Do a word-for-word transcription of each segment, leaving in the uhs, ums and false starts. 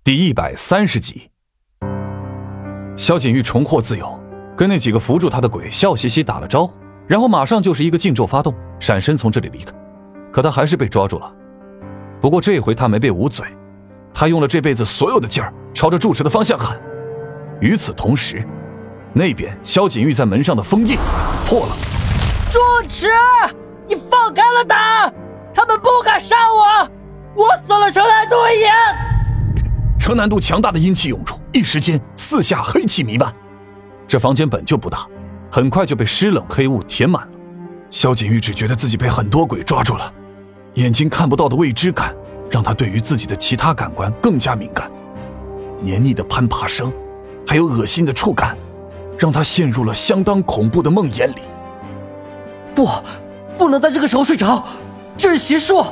第一百三十集，萧景玉重获自由，跟那几个扶住他的鬼笑嘻嘻打了招呼，然后马上就是一个禁咒发动，闪身从这里离开。可他还是被抓住了。不过这回他没被捂嘴，他用了这辈子所有的劲儿，朝着住持的方向喊。与此同时，那边萧景玉在门上的封印破了。 住持，你放开了他，他们不敢杀我，我死了城南渡一言。 城南渡强大的阴气涌入，一时间四下黑气弥漫。这房间本就不大，很快就被湿冷黑雾填满了。萧景玉只觉得自己被很多鬼抓住了，眼睛看不到的未知感让他对于自己的其他感官更加敏感。黏腻的攀爬声还有恶心的触感让他陷入了相当恐怖的梦魇里。 不，不能在这个时候睡着，这是邪术。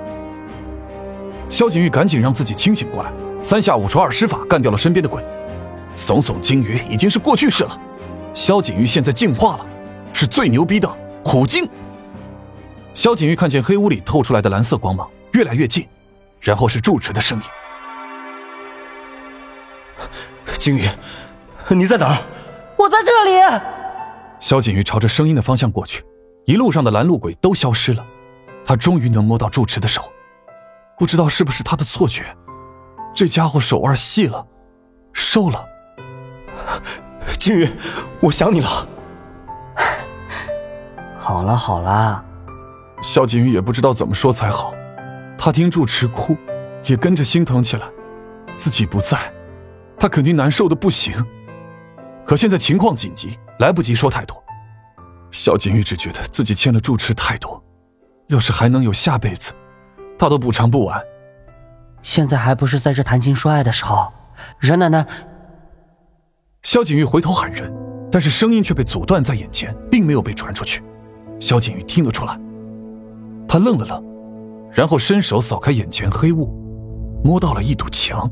萧景玉赶紧让自己清醒过来，三下五除二施法干掉了身边的鬼。耸耸鲸鱼已经是过去式了，萧景玉现在进化了，是最牛逼的虎鲸。萧景玉看见黑屋里透出来的蓝色光芒越来越近，然后是住持的声音： 鲸鱼，你在哪儿？ 我在这里。 萧景玉朝着声音的方向过去，一路上的拦路鬼都消失了，他终于能摸到住持的手。不知道是不是他的错觉，这家伙手腕细了，瘦了。 鲸鱼，我想你了。 好了好了， 萧景玉也不知道怎么说才好，他听住持哭，也跟着心疼起来。自己不在，他肯定难受的不行。可现在情况紧急，来不及说太多。萧景玉只觉得自己欠了住持太多，要是还能有下辈子，他都补偿不完。 现在还不是在这谈情说爱的时候。任奶奶。 萧景玉回头喊人，但是声音却被阻断在眼前，并没有被传出去。萧景玉听得出来，他愣了愣，然后伸手扫开眼前黑雾，摸到了一堵墙。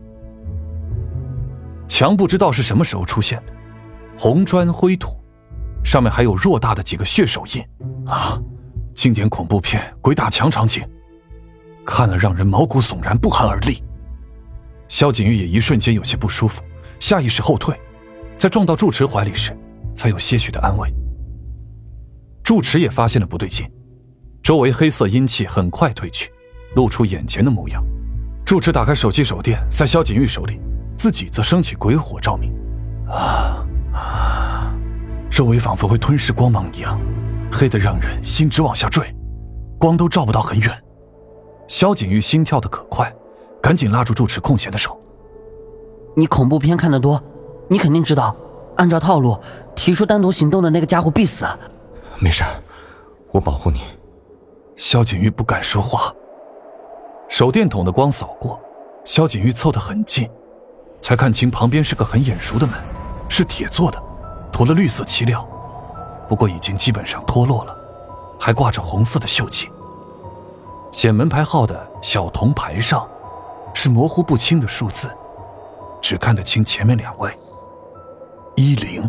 墙不知道是什么时候出现的，红砖灰土，上面还有偌大的几个血手印啊！经典恐怖片鬼打墙场景，看了让人毛骨悚然，不寒而栗。萧景玉也一瞬间有些不舒服，下意识后退，在撞到住持怀里时才有些许的安慰。住持也发现了不对劲，周围黑色阴气很快褪去，露出眼前的模样。住持打开手机手电塞萧景玉手里，自己则升起鬼火照明。啊啊！周围仿佛会吞噬光芒一样，黑得让人心直往下坠，光都照不到很远。萧景玉心跳得可快，赶紧拉住住持空闲的手。 你恐怖片看得多，你肯定知道，按照套路，提出单独行动的那个家伙必死。 没事，我保护你。 萧景玉不敢说话。手电筒的光扫过，萧景玉凑得很近，才看清旁边是个很眼熟的门，是铁做的，涂了绿色漆料，不过已经基本上脱落了，还挂着红色的锈迹。显门牌号的小铜牌上是模糊不清的数字，只看得清前面两位一零。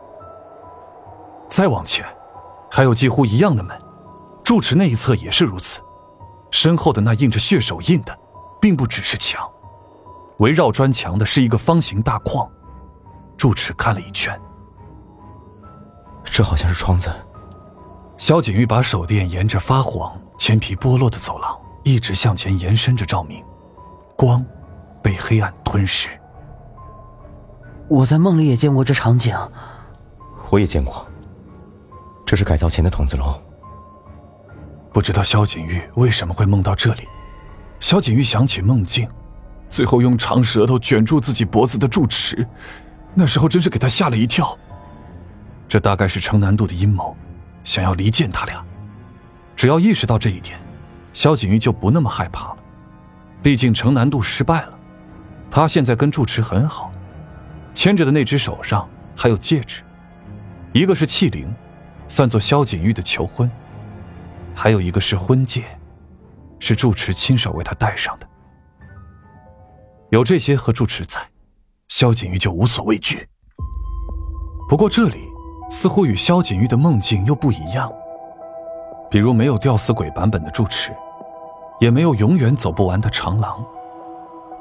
再往前还有几乎一样的门，住持那一侧也是如此。身后的那印着血手印的并不只是墙，围绕砖墙的是一个方形大框。住持看了一圈， 这好像是窗子。 萧景玉把手电沿着发黄铅皮剥落的走廊一直向前延伸着照明，光被黑暗吞噬。 我在梦里也见过这场景。 我也见过，这是改造前的筒子楼。 不知道萧景玉为什么会梦到这里。萧景玉想起梦境，最后用长舌头卷住自己脖子的住持，那时候真是给他吓了一跳。这大概是城南渡的阴谋，想要离间他俩。只要意识到这一点，萧景玉就不那么害怕了。毕竟城南渡失败了，他现在跟住持很好，牵着的那只手上还有戒指，一个是器灵，算作萧景玉的求婚，还有一个是婚戒，是住持亲手为他戴上的。有这些和住持在，萧景玉就无所畏惧。不过这里似乎与萧景玉的梦境又不一样，比如没有吊死鬼版本的住持，也没有永远走不完的长廊，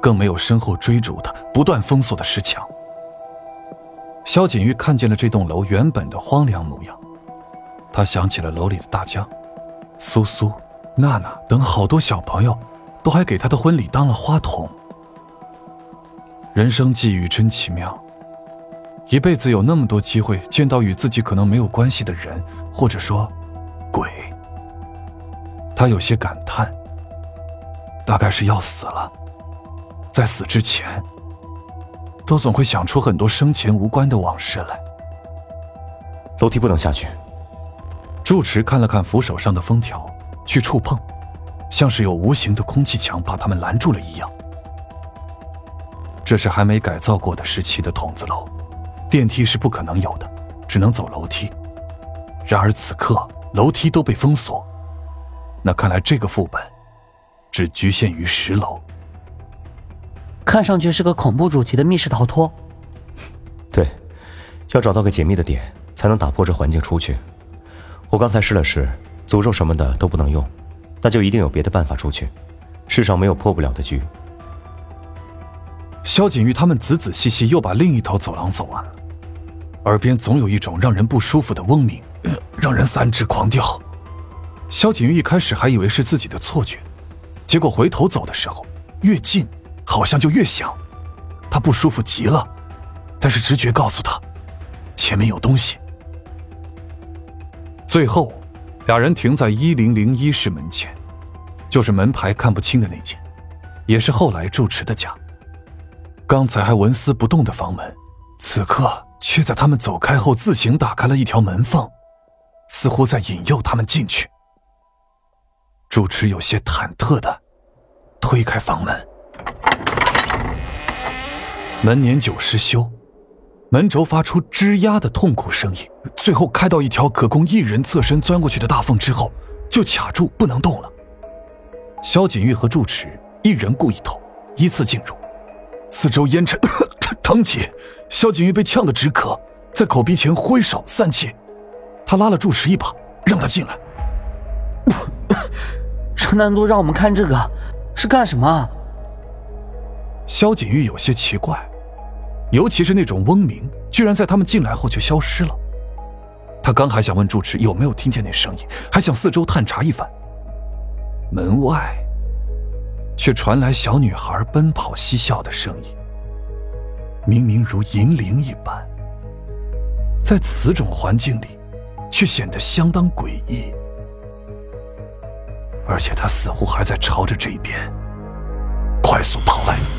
更没有身后追逐的、不断封锁的石墙。萧锦玉看见了这栋楼原本的荒凉模样，他想起了楼里的大江、苏苏、娜娜等好多小朋友，都还给他的婚礼当了花童。人生际遇真奇妙，一辈子有那么多机会见到与自己可能没有关系的人，或者说鬼。他有些感叹，大概是要死了，在死之前都总会想出很多生前无关的往事来。 楼梯不能下去。 住持看了看扶手上的封条，去触碰，像是有无形的空气墙把他们拦住了一样。这是还没改造过的时期的筒子楼，电梯是不可能有的，只能走楼梯。然而此刻楼梯都被封锁，那看来这个副本只局限于十楼。 看上去是个恐怖主题的密室逃脱。 对，要找到个解密的点，才能打破这环境出去。我刚才试了试，诅咒什么的都不能用，那就一定有别的办法出去。世上没有破不了的局。 萧锦玉他们仔仔细细又把另一条走廊走完了，耳边总有一种让人不舒服的嗡鸣，呃、让人三指狂掉。萧锦玉一开始还以为是自己的错觉，结果回头走的时候，越近好像就越响。他不舒服极了，但是直觉告诉他，前面有东西。最后，俩人停在一零零一室门前，就是门牌看不清的那间，也是后来住持的家。刚才还纹丝不动的房门，此刻却在他们走开后自行打开了一条门缝，似乎在引诱他们进去。住持有些忐忑地推开房门，门年久失修，门轴发出吱呀的痛苦声音，最后开到一条可供一人侧身钻过去的大缝之后，就卡住不能动了。萧锦玉和住持一人顾一头，依次进入。四周烟尘腾起，萧锦玉被呛得直咳，在口鼻前挥手散气。他拉了住持一把，让他进来。 陈南都让我们看这个是干什么？ 萧锦玉有些奇怪，尤其是那种嗡鸣居然在他们进来后就消失了。他刚还想问住持有没有听见那声音，还想四周探查一番，门外却传来小女孩奔跑嬉笑的声音，明明如银铃一般，在此种环境里却显得相当诡异。而且她似乎还在朝着这边快速跑来。